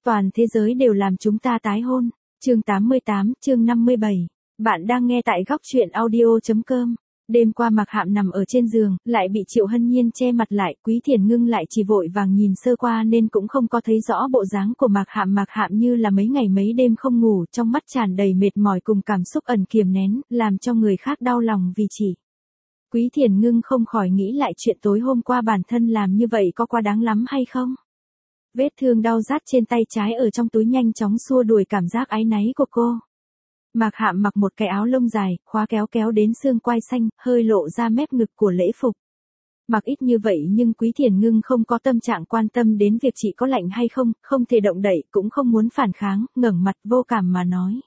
Toàn thế giới đều làm chúng ta tái hôn. Chương 88, chương 57. Bạn đang nghe tại góc truyện audio.com. Đêm qua Mạc Hạm nằm ở trên giường, lại bị Triệu Hân Nhiên che mặt lại, Quý Thiền Ngưng lại chỉ vội vàng nhìn sơ qua nên cũng không có thấy rõ bộ dáng của Mạc Hạm. Mạc Hạm như là mấy ngày mấy đêm không ngủ, trong mắt tràn đầy mệt mỏi cùng cảm xúc ẩn kiềm nén, làm cho người khác đau lòng vì chỉ. Quý Thiền Ngưng không khỏi nghĩ lại chuyện tối hôm qua bản thân làm như vậy có quá đáng lắm hay không? Vết thương đau rát trên tay trái ở trong túi nhanh chóng xua đuổi cảm giác áy náy của cô. Mạc Hạm mặc một cái áo lông dài, khóa kéo kéo đến xương quai xanh, hơi lộ ra mép ngực của lễ phục. Mặc ít như vậy nhưng Quý Thiền Ngưng không có tâm trạng quan tâm đến việc chị có lạnh hay không, không thể động đậy, cũng không muốn phản kháng, ngẩng mặt vô cảm mà nói.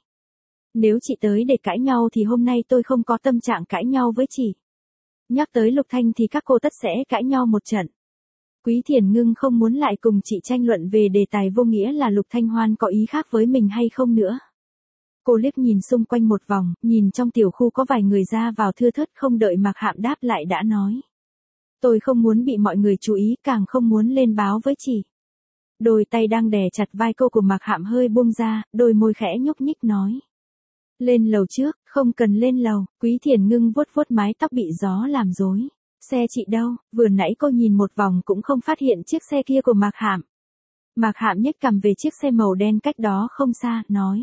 Nếu chị tới để cãi nhau thì hôm nay tôi không có tâm trạng cãi nhau với chị. Nhắc tới Lục Thanh thì các cô tất sẽ cãi nhau một trận. Quý Thiền Ngưng không muốn lại cùng chị tranh luận về đề tài vô nghĩa là Lục Thanh Hoan có ý khác với mình hay không nữa. Cô liếc nhìn xung quanh một vòng, nhìn trong tiểu khu có vài người ra vào thưa thớt, không đợi Mạc Hạm đáp lại đã nói. Tôi không muốn bị mọi người chú ý, càng không muốn lên báo với chị. Đôi tay đang đè chặt vai cô của Mạc Hạm hơi buông ra, đôi môi khẽ nhúc nhích nói. Lên lầu trước, không cần lên lầu. Quý Thiền Ngưng vuốt vuốt mái tóc bị gió làm rối. Xe chị đâu? Vừa nãy cô nhìn một vòng cũng không phát hiện chiếc xe kia của Mạc Hạm. Mạc Hạm nhếch cằm về chiếc xe màu đen cách đó không xa, nói.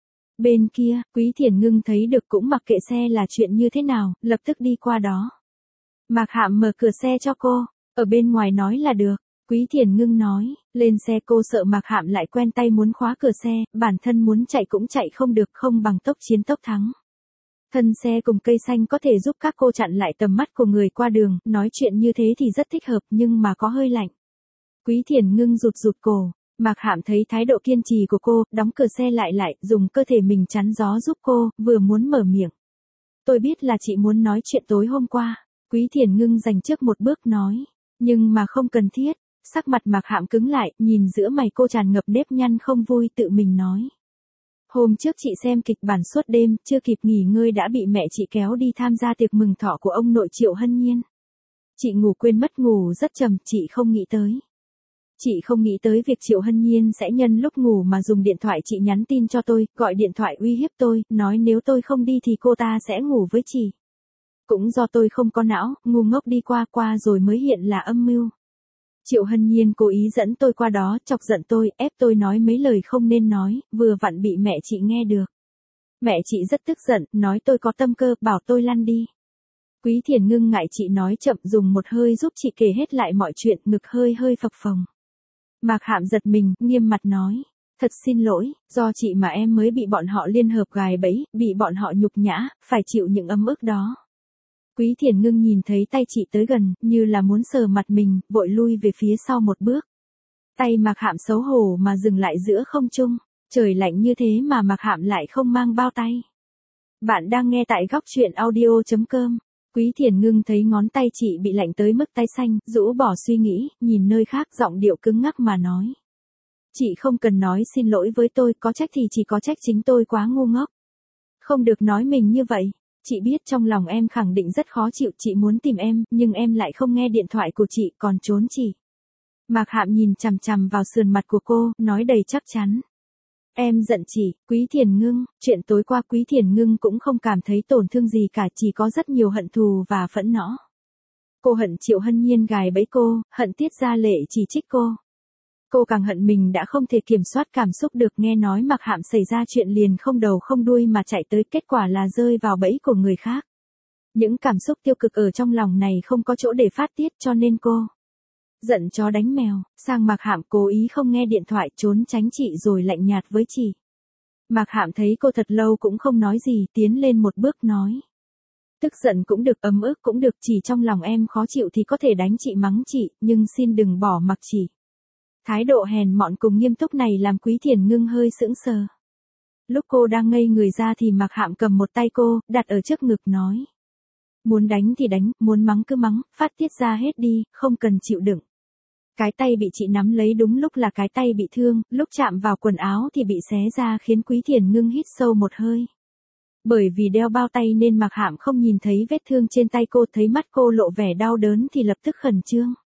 Bên kia, Quý Thiền Ngưng thấy được cũng mặc kệ xe là chuyện như thế nào, lập tức đi qua đó. Mạc Hạm mở cửa xe cho cô, ở bên ngoài nói là được. Quý Thiền Ngưng nói, lên xe. Cô sợ Mạc Hạm lại quen tay muốn khóa cửa xe, bản thân muốn chạy cũng chạy không được, không bằng tốc chiến tốc thắng. Thân xe cùng cây xanh có thể giúp các cô chặn lại tầm mắt của người qua đường, nói chuyện như thế thì rất thích hợp nhưng mà có hơi lạnh. Quý Thiền Ngưng rụt rụt cổ, Mạc Hạm thấy thái độ kiên trì của cô, đóng cửa xe lại, dùng cơ thể mình chắn gió giúp cô, vừa muốn mở miệng. Tôi biết là chị muốn nói chuyện tối hôm qua. Quý Thiền Ngưng dành trước một bước nói, nhưng mà không cần thiết. Sắc mặt Mạc Hạm cứng lại, nhìn giữa mày cô tràn ngập nếp nhăn không vui, tự mình nói. Hôm trước chị xem kịch bản suốt đêm, chưa kịp nghỉ ngơi đã bị mẹ chị kéo đi tham gia tiệc mừng thọ của ông nội Triệu Hân Nhiên. Chị ngủ quên mất, ngủ rất trầm, chị không nghĩ tới. Chị không nghĩ tới việc Triệu Hân Nhiên sẽ nhân lúc ngủ mà dùng điện thoại chị nhắn tin cho tôi, gọi điện thoại uy hiếp tôi, nói nếu tôi không đi thì cô ta sẽ ngủ với chị. Cũng do tôi không có não, ngu ngốc đi qua rồi mới hiện là âm mưu. Triệu Hân Nhiên cố ý dẫn tôi qua đó, chọc giận tôi, ép tôi nói mấy lời không nên nói, vừa vặn bị mẹ chị nghe được. Mẹ chị rất tức giận, nói tôi có tâm cơ, bảo tôi lăn đi. Quý Thiền Ngưng ngại chị nói chậm, dùng một hơi giúp chị kể hết lại mọi chuyện, ngực hơi phập phồng. Mạc Hạm giật mình, nghiêm mặt nói. Thật xin lỗi, do chị mà em mới bị bọn họ liên hợp gài bẫy, bị bọn họ nhục nhã, phải chịu những ấm ức đó. Quý Thiền Ngưng nhìn thấy tay chị tới gần, như là muốn sờ mặt mình, vội lui về phía sau một bước. Tay Mạc Hạm xấu hổ mà dừng lại giữa không trung. Trời lạnh như thế mà Mạc Hạm lại không mang bao tay. Bạn đang nghe tại góc truyện audio.com. Quý Thiền Ngưng thấy ngón tay chị bị lạnh tới mức tái xanh, rũ bỏ suy nghĩ, nhìn nơi khác, giọng điệu cứng ngắc mà nói. Chị không cần nói xin lỗi với tôi, có trách thì chỉ có trách chính tôi quá ngu ngốc. Không được nói mình như vậy. Chị biết trong lòng em khẳng định rất khó chịu, chị muốn tìm em, nhưng em lại không nghe điện thoại của chị, còn trốn chị. Mạc Hạm nhìn chằm chằm vào sườn mặt của cô, nói đầy chắc chắn. Em giận chị. Quý Thiền Ngưng, chuyện tối qua Quý Thiền Ngưng cũng không cảm thấy tổn thương gì cả, chỉ có rất nhiều hận thù và phẫn nộ. Cô hận Triệu Hân Nhiên gài bẫy cô, hận Tiết Gia Lệ chỉ trích cô. Cô càng hận mình đã không thể kiểm soát cảm xúc được, nghe nói Mạc Hạm xảy ra chuyện liền không đầu không đuôi mà chạy tới, kết quả là rơi vào bẫy của người khác. Những cảm xúc tiêu cực ở trong lòng này không có chỗ để phát tiết cho nên cô giận chó đánh mèo, sang Mạc Hạm cố ý không nghe điện thoại, trốn tránh chị rồi lạnh nhạt với chị. Mạc Hạm thấy cô thật lâu cũng không nói gì, tiến lên một bước nói. Tức giận cũng được, ấm ức cũng được, chỉ trong lòng em khó chịu thì có thể đánh chị mắng chị, nhưng xin đừng bỏ mặc chị. Thái độ hèn mọn cùng nghiêm túc này làm Quý Thiền Ngưng hơi sững sờ. Lúc cô đang ngây người ra thì Mạc Hạm cầm một tay cô, đặt ở trước ngực nói. Muốn đánh thì đánh, muốn mắng cứ mắng, phát tiết ra hết đi, không cần chịu đựng. Cái tay bị chị nắm lấy đúng lúc là cái tay bị thương, lúc chạm vào quần áo thì bị xé ra khiến Quý Thiền Ngưng hít sâu một hơi. Bởi vì đeo bao tay nên Mạc Hạm không nhìn thấy vết thương trên tay cô, thấy mắt cô lộ vẻ đau đớn thì lập tức khẩn trương.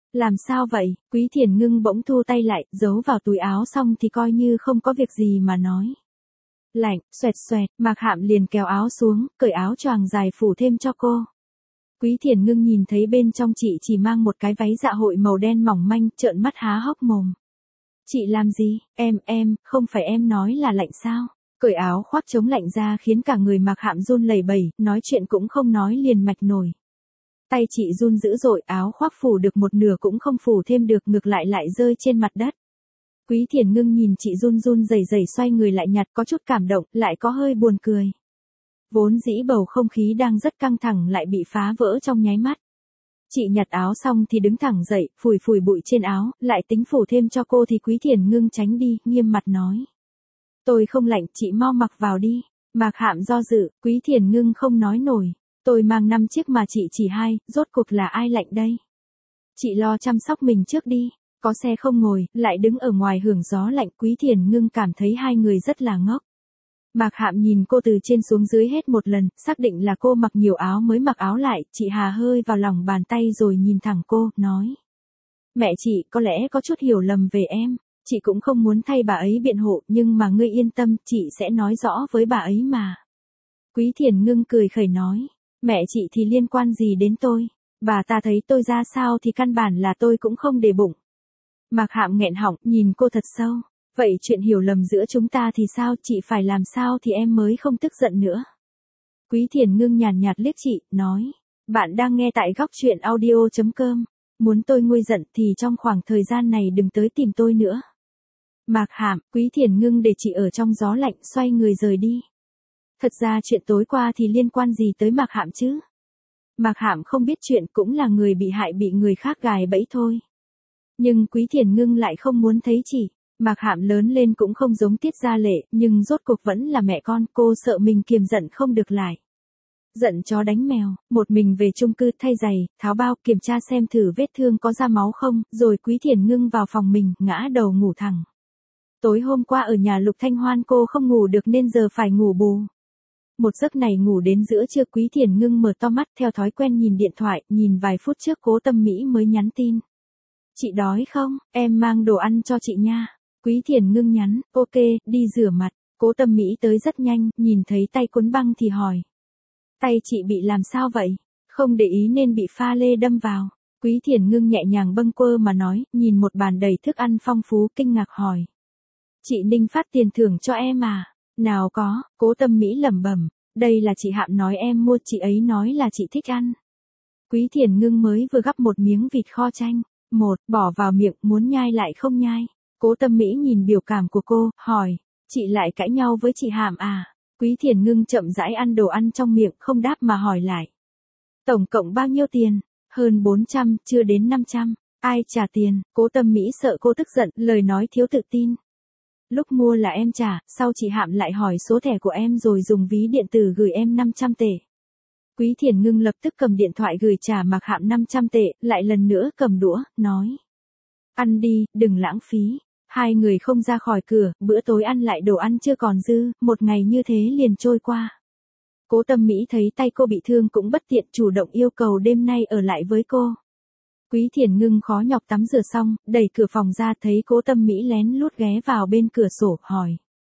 Làm sao vậy? Quý Thiền Ngưng bỗng thu tay lại, giấu vào túi áo xong thì coi như không có việc gì mà nói. Lạnh, xoẹt xoẹt, Mạc Hạm liền kéo áo xuống, cởi áo choàng dài phủ thêm cho cô. Quý Thiền Ngưng nhìn thấy bên trong chị chỉ mang một cái váy dạ hội màu đen mỏng manh, trợn mắt há hốc mồm. Chị làm gì? Không phải em nói là lạnh sao? Cởi áo khoác chống lạnh ra khiến cả người Mạc Hạm run lẩy bẩy, nói chuyện cũng không nói liền mạch nổi. Tay chị run dữ dội, áo khoác phủ được một nửa cũng không phủ thêm được, ngược lại rơi trên mặt đất. Quý Thiền Ngưng nhìn chị run run rẩy rẩy xoay người lại nhặt, có chút cảm động, lại có hơi buồn cười. Vốn dĩ bầu không khí đang rất căng thẳng lại bị phá vỡ trong nháy mắt. Chị nhặt áo xong thì đứng thẳng dậy, phủi phủi bụi trên áo, lại tính phủ thêm cho cô thì Quý Thiền Ngưng tránh đi, nghiêm mặt nói. Tôi không lạnh, chị mau mặc vào đi. Mạc Hạm do dự, Quý Thiền Ngưng không nói nổi. Tôi mang 5 chiếc mà chị chỉ 2, rốt cuộc là ai lạnh đây? Chị lo chăm sóc mình trước đi. Có xe không ngồi, lại đứng ở ngoài hưởng gió lạnh. Quý Thiền Ngưng cảm thấy hai người rất là ngốc. Mạc Hạm nhìn cô từ trên xuống dưới hết một lần, xác định là cô mặc nhiều áo mới mặc áo lại, chị hà hơi vào lòng bàn tay rồi nhìn thẳng cô, nói. Mẹ chị có lẽ có chút hiểu lầm về em, chị cũng không muốn thay bà ấy biện hộ, nhưng mà ngươi yên tâm, chị sẽ nói rõ với bà ấy mà. Quý Thiền Ngưng cười khẩy nói, mẹ chị thì liên quan gì đến tôi, bà ta thấy tôi ra sao thì căn bản là tôi cũng không để bụng. Mạc Hạm nghẹn họng, nhìn cô thật sâu. Vậy chuyện hiểu lầm giữa chúng ta thì sao, chị phải làm sao thì em mới không tức giận nữa. Quý Thiền Ngưng nhàn nhạt liếc chị, nói. Bạn đang nghe tại góc truyện audio.com. Muốn tôi nguôi giận thì trong khoảng thời gian này đừng tới tìm tôi nữa. Mạc Hạm, Quý Thiền Ngưng để chị ở trong gió lạnh, xoay người rời đi. Thật ra chuyện tối qua thì liên quan gì tới Mạc Hạm chứ? Mạc Hạm không biết chuyện, cũng là người bị hại bị người khác gài bẫy thôi. Nhưng Quý Thiền Ngưng lại không muốn thấy chị. Mạc Hạm lớn lên cũng không giống Tiết Gia Lệ, nhưng rốt cuộc vẫn là mẹ con, cô sợ mình kiềm giận không được lại. Giận chó đánh mèo, một mình về chung cư thay giày, tháo bao, kiểm tra xem thử vết thương có ra máu không, rồi Quý Thiền Ngưng vào phòng mình, ngã đầu ngủ thẳng. Tối hôm qua ở nhà Lục Thanh Hoan cô không ngủ được nên giờ phải ngủ bù. Một giấc này ngủ đến giữa trưa, Quý Thiền Ngưng mở to mắt theo thói quen nhìn điện thoại, nhìn vài phút trước Cố Tâm Mỹ mới nhắn tin. Chị đói không, em mang đồ ăn cho chị nha. Quý Thiền Ngưng nhắn, ok, đi rửa mặt. Cố Tâm Mỹ tới rất nhanh, nhìn thấy tay cuốn băng thì hỏi. Tay chị bị làm sao vậy? Không để ý nên bị pha lê đâm vào. Quý Thiền Ngưng nhẹ nhàng bâng quơ mà nói, nhìn một bàn đầy thức ăn phong phú, kinh ngạc hỏi. Chị Ninh phát tiền thưởng cho em à? Nào có, Cố Tâm Mỹ lẩm bẩm, đây là chị Hạm nói em mua, chị ấy nói là chị thích ăn. Quý Thiền Ngưng mới vừa gắp một miếng vịt kho chanh, bỏ vào miệng, muốn nhai lại không nhai. Cố Tâm Mỹ nhìn biểu cảm của cô, hỏi, chị lại cãi nhau với chị Hạm à? Quý Thiền Ngưng chậm rãi ăn đồ ăn trong miệng, không đáp mà hỏi lại. Tổng cộng bao nhiêu tiền? Hơn 400, chưa đến 500. Ai trả tiền? Cố Tâm Mỹ sợ cô tức giận, lời nói thiếu tự tin. Lúc mua là em trả, sau chị Hạm lại hỏi số thẻ của em rồi dùng ví điện tử gửi em 500 tệ. Quý Thiền Ngưng lập tức cầm điện thoại gửi trả Mạc Hạm 500 tệ, lại lần nữa cầm đũa, nói. Ăn đi, đừng lãng phí. Hai người không ra khỏi cửa, bữa tối ăn lại đồ ăn chưa còn dư, một ngày như thế liền trôi qua. Cố Tâm Mỹ thấy tay cô bị thương cũng bất tiện, chủ động yêu cầu đêm nay ở lại với cô. Quý Thiền Ngưng khó nhọc tắm rửa xong, đẩy cửa phòng ra thấy Cố Tâm Mỹ lén lút ghé vào bên cửa sổ, hỏi.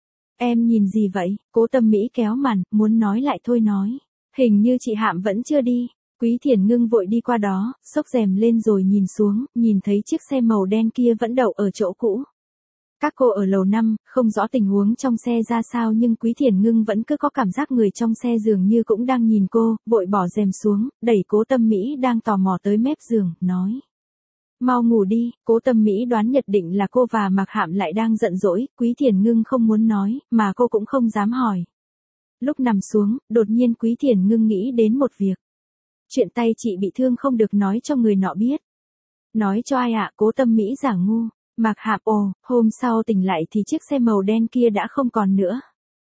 Em nhìn gì vậy? Cố Tâm Mỹ kéo màn, muốn nói lại thôi nói. Hình như chị Hạm vẫn chưa đi. Quý Thiền Ngưng vội đi qua đó, xốc rèm lên rồi nhìn xuống, nhìn thấy chiếc xe màu đen kia vẫn đậu ở chỗ cũ. Các cô ở lầu 5, không rõ tình huống trong xe ra sao nhưng Quý Thiền Ngưng vẫn cứ có cảm giác người trong xe dường như cũng đang nhìn cô, vội bỏ rèm xuống, đẩy Cố Tâm Mỹ đang tò mò tới mép giường, nói. Mau ngủ đi. Cố Tâm Mỹ đoán nhận định là cô và Mạc Hạm lại đang giận dỗi, Quý Thiền Ngưng không muốn nói, mà cô cũng không dám hỏi. Lúc nằm xuống, đột nhiên Quý Thiền Ngưng nghĩ đến một việc. Chuyện tay chị bị thương không được nói cho người nọ biết. Nói cho ai ạ? Cố Tâm Mỹ giả ngu. Mạc Hạm, hôm sau tỉnh lại thì chiếc xe màu đen kia đã không còn nữa.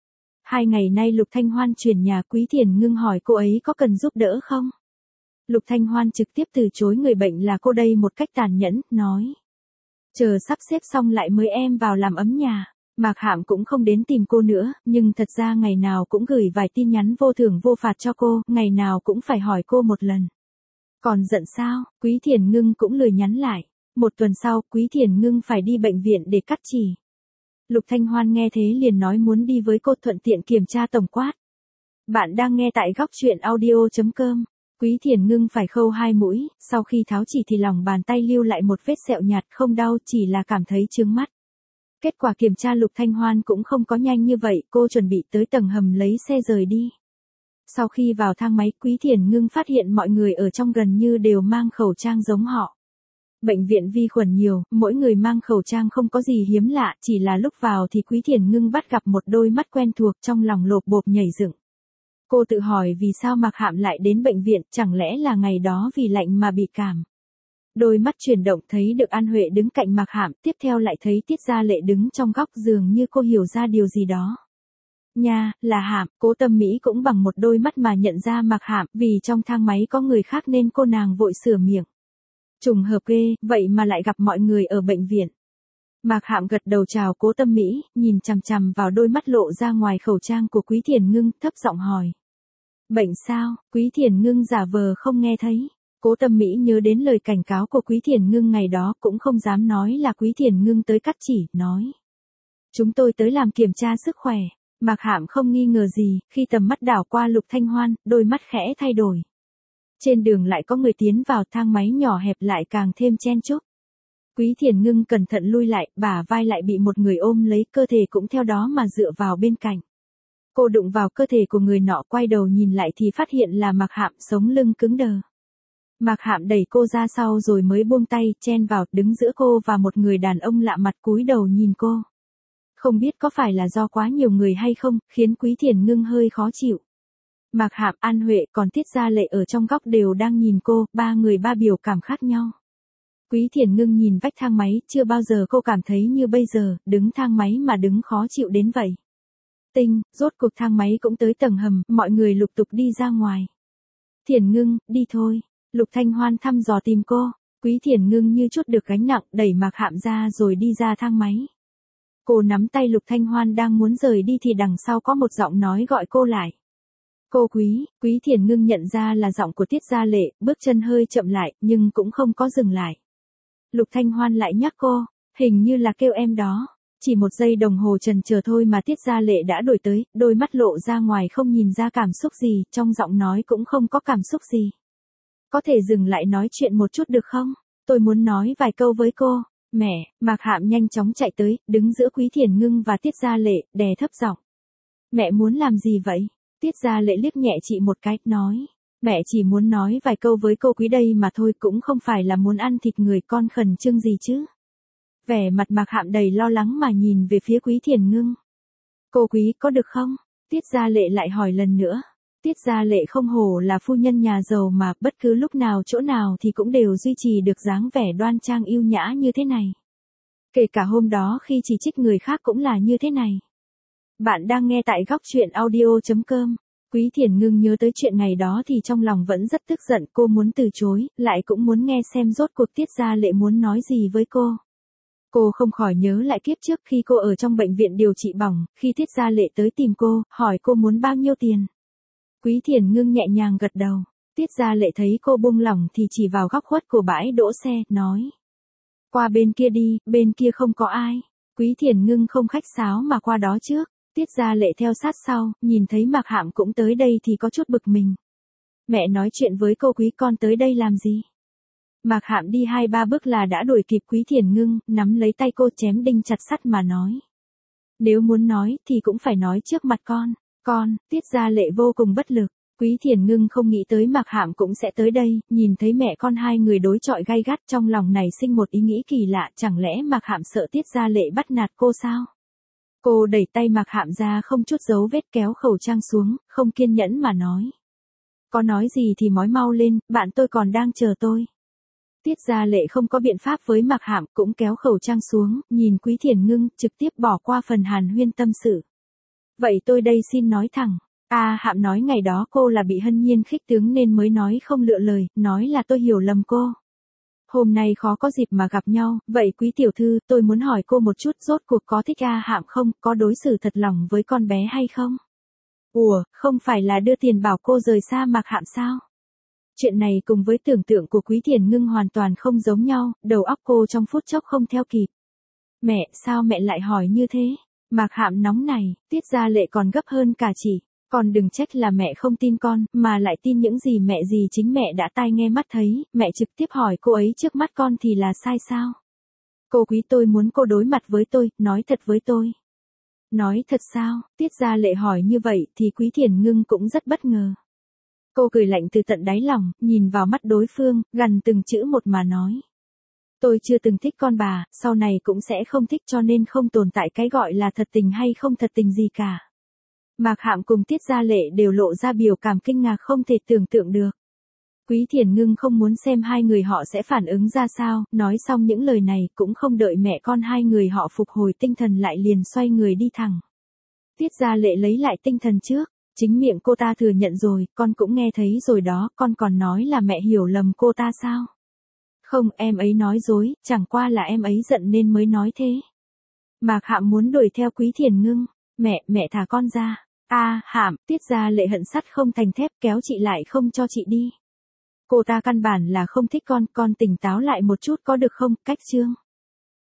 2 ngày nay Lục Thanh Hoan chuyển nhà, Quý Thiền Ngưng hỏi cô ấy có cần giúp đỡ không? Lục Thanh Hoan trực tiếp từ chối người bệnh là cô đây một cách tàn nhẫn, nói. Chờ sắp xếp xong lại mới em vào làm ấm nhà. Mạc Hạm cũng không đến tìm cô nữa, nhưng thật ra ngày nào cũng gửi vài tin nhắn vô thưởng vô phạt cho cô, ngày nào cũng phải hỏi cô một lần. Còn giận sao? Quý Thiền Ngưng cũng lười nhắn lại. Một tuần sau, Quý Thiền Ngưng phải đi bệnh viện để cắt chỉ. Lục Thanh Hoan nghe thế liền nói muốn đi với cô thuận tiện kiểm tra tổng quát. Bạn đang nghe tại góc truyện audio.com. Quý Thiền Ngưng phải khâu 2 mũi, sau khi tháo chỉ thì lòng bàn tay lưu lại một vết sẹo nhạt, không đau, chỉ là cảm thấy chướng mắt. Kết quả kiểm tra Lục Thanh Hoan cũng không có nhanh như vậy, cô chuẩn bị tới tầng hầm lấy xe rời đi. Sau khi vào thang máy, Quý Thiền Ngưng phát hiện mọi người ở trong gần như đều mang khẩu trang giống họ. Bệnh viện vi khuẩn nhiều, mỗi người mang khẩu trang không có gì hiếm lạ, chỉ là lúc vào thì Quý Thiền Ngưng bắt gặp một đôi mắt quen thuộc, trong lòng lộp bộp nhảy dựng. Cô tự hỏi vì sao Mạc Hạm lại đến bệnh viện, chẳng lẽ là ngày đó vì lạnh mà bị cảm. Đôi mắt chuyển động thấy được An Huệ đứng cạnh Mạc Hạm, tiếp theo lại thấy Tiết Gia Lệ đứng trong góc giường, như cô hiểu ra điều gì đó. Nha, là Hạm. Cố Tâm Mỹ cũng bằng một đôi mắt mà nhận ra Mạc Hạm, vì trong thang máy có người khác nên cô nàng vội sửa miệng. Trùng hợp ghê, vậy mà lại gặp mọi người ở bệnh viện. Mạc Hạm gật đầu chào Cố Tâm Mỹ, nhìn chằm chằm vào đôi mắt lộ ra ngoài khẩu trang của Quý Thiền Ngưng, thấp giọng hỏi. Bệnh sao? Quý Thiền Ngưng giả vờ không nghe thấy. Cố Tâm Mỹ nhớ đến lời cảnh cáo của Quý Thiền Ngưng ngày đó, cũng không dám nói là Quý Thiền Ngưng tới cắt chỉ, nói. Chúng tôi tới làm kiểm tra sức khỏe. Mạc Hạm không nghi ngờ gì, khi tầm mắt đảo qua Lục Thanh Hoan, đôi mắt khẽ thay đổi. Trên đường lại có người tiến vào, thang máy nhỏ hẹp lại càng thêm chen chúc. Quý Thiền Ngưng cẩn thận lui lại, bả vai lại bị một người ôm lấy, cơ thể cũng theo đó mà dựa vào bên cạnh. Cô đụng vào cơ thể của người nọ, quay đầu nhìn lại thì phát hiện là Mạc Hạm, sống lưng cứng đờ. Mạc Hạm đẩy cô ra sau rồi mới buông tay, chen vào, đứng giữa cô và một người đàn ông lạ mặt cúi đầu nhìn cô. Không biết có phải là do quá nhiều người hay không, khiến Quý Thiền Ngưng hơi khó chịu. Mạc Hạm, An Huệ còn Tiết Gia Lệ ở trong góc đều đang nhìn cô, ba người ba biểu cảm khác nhau. Quý Thiền Ngưng nhìn vách thang máy, chưa bao giờ cô cảm thấy như bây giờ, đứng thang máy mà đứng khó chịu đến vậy. Rốt cuộc thang máy cũng tới tầng hầm, mọi người lục tục đi ra ngoài. Thiền Ngưng, đi thôi. Lục Thanh Hoan thăm dò tìm cô. Quý Thiền Ngưng như chút được gánh nặng, đẩy Mạc Hạm ra rồi đi ra thang máy. Cô nắm tay Lục Thanh Hoan đang muốn rời đi thì đằng sau có một giọng nói gọi cô lại. Cô Quý Thiền Ngưng nhận ra là giọng của Tiết Gia Lệ, bước chân hơi chậm lại, nhưng cũng không có dừng lại. Lục Thanh Hoan lại nhắc cô, hình như là kêu em đó. Chỉ một giây đồng hồ chần chờ thôi mà Tiết Gia Lệ đã đuổi tới, đôi mắt lộ ra ngoài không nhìn ra cảm xúc gì, trong giọng nói cũng không có cảm xúc gì. Có thể dừng lại nói chuyện một chút được không? Tôi muốn nói vài câu với cô. Mẹ, Mạc Hạm nhanh chóng chạy tới, đứng giữa Quý Thiền Ngưng và Tiết Gia Lệ, đè thấp giọng. Mẹ muốn làm gì vậy? Tiết Gia Lệ liếc nhẹ chị một cái, nói. Mẹ chỉ muốn nói vài câu với cô Quý đây mà thôi, cũng không phải là muốn ăn thịt người, con khẩn trương gì chứ. Vẻ mặt Mạc Hạm đầy lo lắng mà nhìn về phía Quý Thiền Ngưng. Cô Quý, có được không? Tiết Gia Lệ lại hỏi lần nữa. Tiết Gia Lệ không hổ là phu nhân nhà giàu mà, bất cứ lúc nào chỗ nào thì cũng đều duy trì được dáng vẻ đoan trang yêu nhã như thế này. Kể cả hôm đó khi chỉ trích người khác cũng là như thế này. Bạn đang nghe tại góc truyện audio.com. Quý Thiền Ngưng nhớ tới chuyện ngày đó thì trong lòng vẫn rất tức giận, cô muốn từ chối, lại cũng muốn nghe xem rốt cuộc Tiết Gia Lệ muốn nói gì với cô. Cô không khỏi nhớ lại kiếp trước khi cô ở trong bệnh viện điều trị bỏng, khi Tiết Gia Lệ tới tìm cô, hỏi cô muốn bao nhiêu tiền. Quý Thiền Ngưng nhẹ nhàng gật đầu. Tiết Gia Lệ thấy cô buông lỏng thì chỉ vào góc khuất của bãi đỗ xe, nói. Qua bên kia đi, bên kia không có ai. Quý Thiền Ngưng không khách sáo mà qua đó trước. Tiết Gia Lệ theo sát sau, nhìn thấy Mạc Hạm cũng tới đây thì có chút bực mình. Mẹ nói chuyện với cô Quý, con tới đây làm gì? Mạc Hạm đi 2-3 bước là đã đuổi kịp Quý Thiền Ngưng, nắm lấy tay cô chém đinh chặt sắt mà nói. Nếu muốn nói thì cũng phải nói trước mặt con. Tiết Gia Lệ vô cùng bất lực. Quý Thiền Ngưng không nghĩ tới Mạc Hạm cũng sẽ tới đây, nhìn thấy mẹ con hai người đối chọi gay gắt, trong lòng này sinh một ý nghĩ kỳ lạ, chẳng lẽ Mạc Hạm sợ Tiết Gia Lệ bắt nạt cô sao? Cô đẩy tay Mạc Hạm ra không chút dấu vết, kéo khẩu trang xuống, không kiên nhẫn mà nói. Có nói gì thì nói mau lên, bạn tôi còn đang chờ tôi. Tiết Gia Lệ không có biện pháp với Mạc Hạm, cũng kéo khẩu trang xuống, nhìn Quý Thiền Ngưng, trực tiếp bỏ qua phần hàn huyên tâm sự. Vậy tôi đây xin nói thẳng. Hạm nói ngày đó cô là bị Hân Nhiên khích tướng nên mới nói không lựa lời, nói là tôi hiểu lầm cô. Hôm nay khó có dịp mà gặp nhau, vậy Quý tiểu thư, tôi muốn hỏi cô một chút, rốt cuộc có thích Hạm không, có đối xử thật lòng với con bé hay không? Ủa, không phải là đưa tiền bảo cô rời xa Mạc Hạm sao? Chuyện này cùng với tưởng tượng của Quý Thiền Ngưng hoàn toàn không giống nhau, đầu óc cô trong phút chốc không theo kịp. Mẹ, sao mẹ lại hỏi như thế? Mạc Hạm nóng này, Tiết Gia Lệ còn gấp hơn cả chị. Con đừng trách là mẹ không tin con, mà lại tin những gì mẹ gì chính mẹ đã tai nghe mắt thấy, mẹ trực tiếp hỏi cô ấy trước mắt con thì là sai sao? Cô Quý, tôi muốn cô đối mặt với tôi, nói thật với tôi. Nói thật sao? Tiết Gia Lệ hỏi như vậy thì Quý Thiền Ngưng cũng rất bất ngờ. Cô cười lạnh từ tận đáy lòng, nhìn vào mắt đối phương, gằn từng chữ một mà nói. Tôi chưa từng thích con bà, sau này cũng sẽ không thích, cho nên không tồn tại cái gọi là thật tình hay không thật tình gì cả. Mạc Hạm cùng Tiết Gia Lệ đều lộ ra biểu cảm kinh ngạc không thể tưởng tượng được. Quý Thiền Ngưng không muốn xem hai người họ sẽ phản ứng ra sao, nói xong những lời này cũng không đợi mẹ con hai người họ phục hồi tinh thần lại liền xoay người đi thẳng. Tiết Gia Lệ lấy lại tinh thần trước, chính miệng cô ta thừa nhận rồi, con cũng nghe thấy rồi đó, con còn nói là mẹ hiểu lầm cô ta sao? Không, em ấy nói dối, chẳng qua là em ấy giận nên mới nói thế. Mạc Hạm muốn đuổi theo Quý Thiền Ngưng, mẹ thả con ra. Hạm, Tiết Gia Lệ hận sắt không thành thép, kéo chị lại không cho chị đi. Cô ta căn bản là không thích con tỉnh táo lại một chút có được không, cách chương.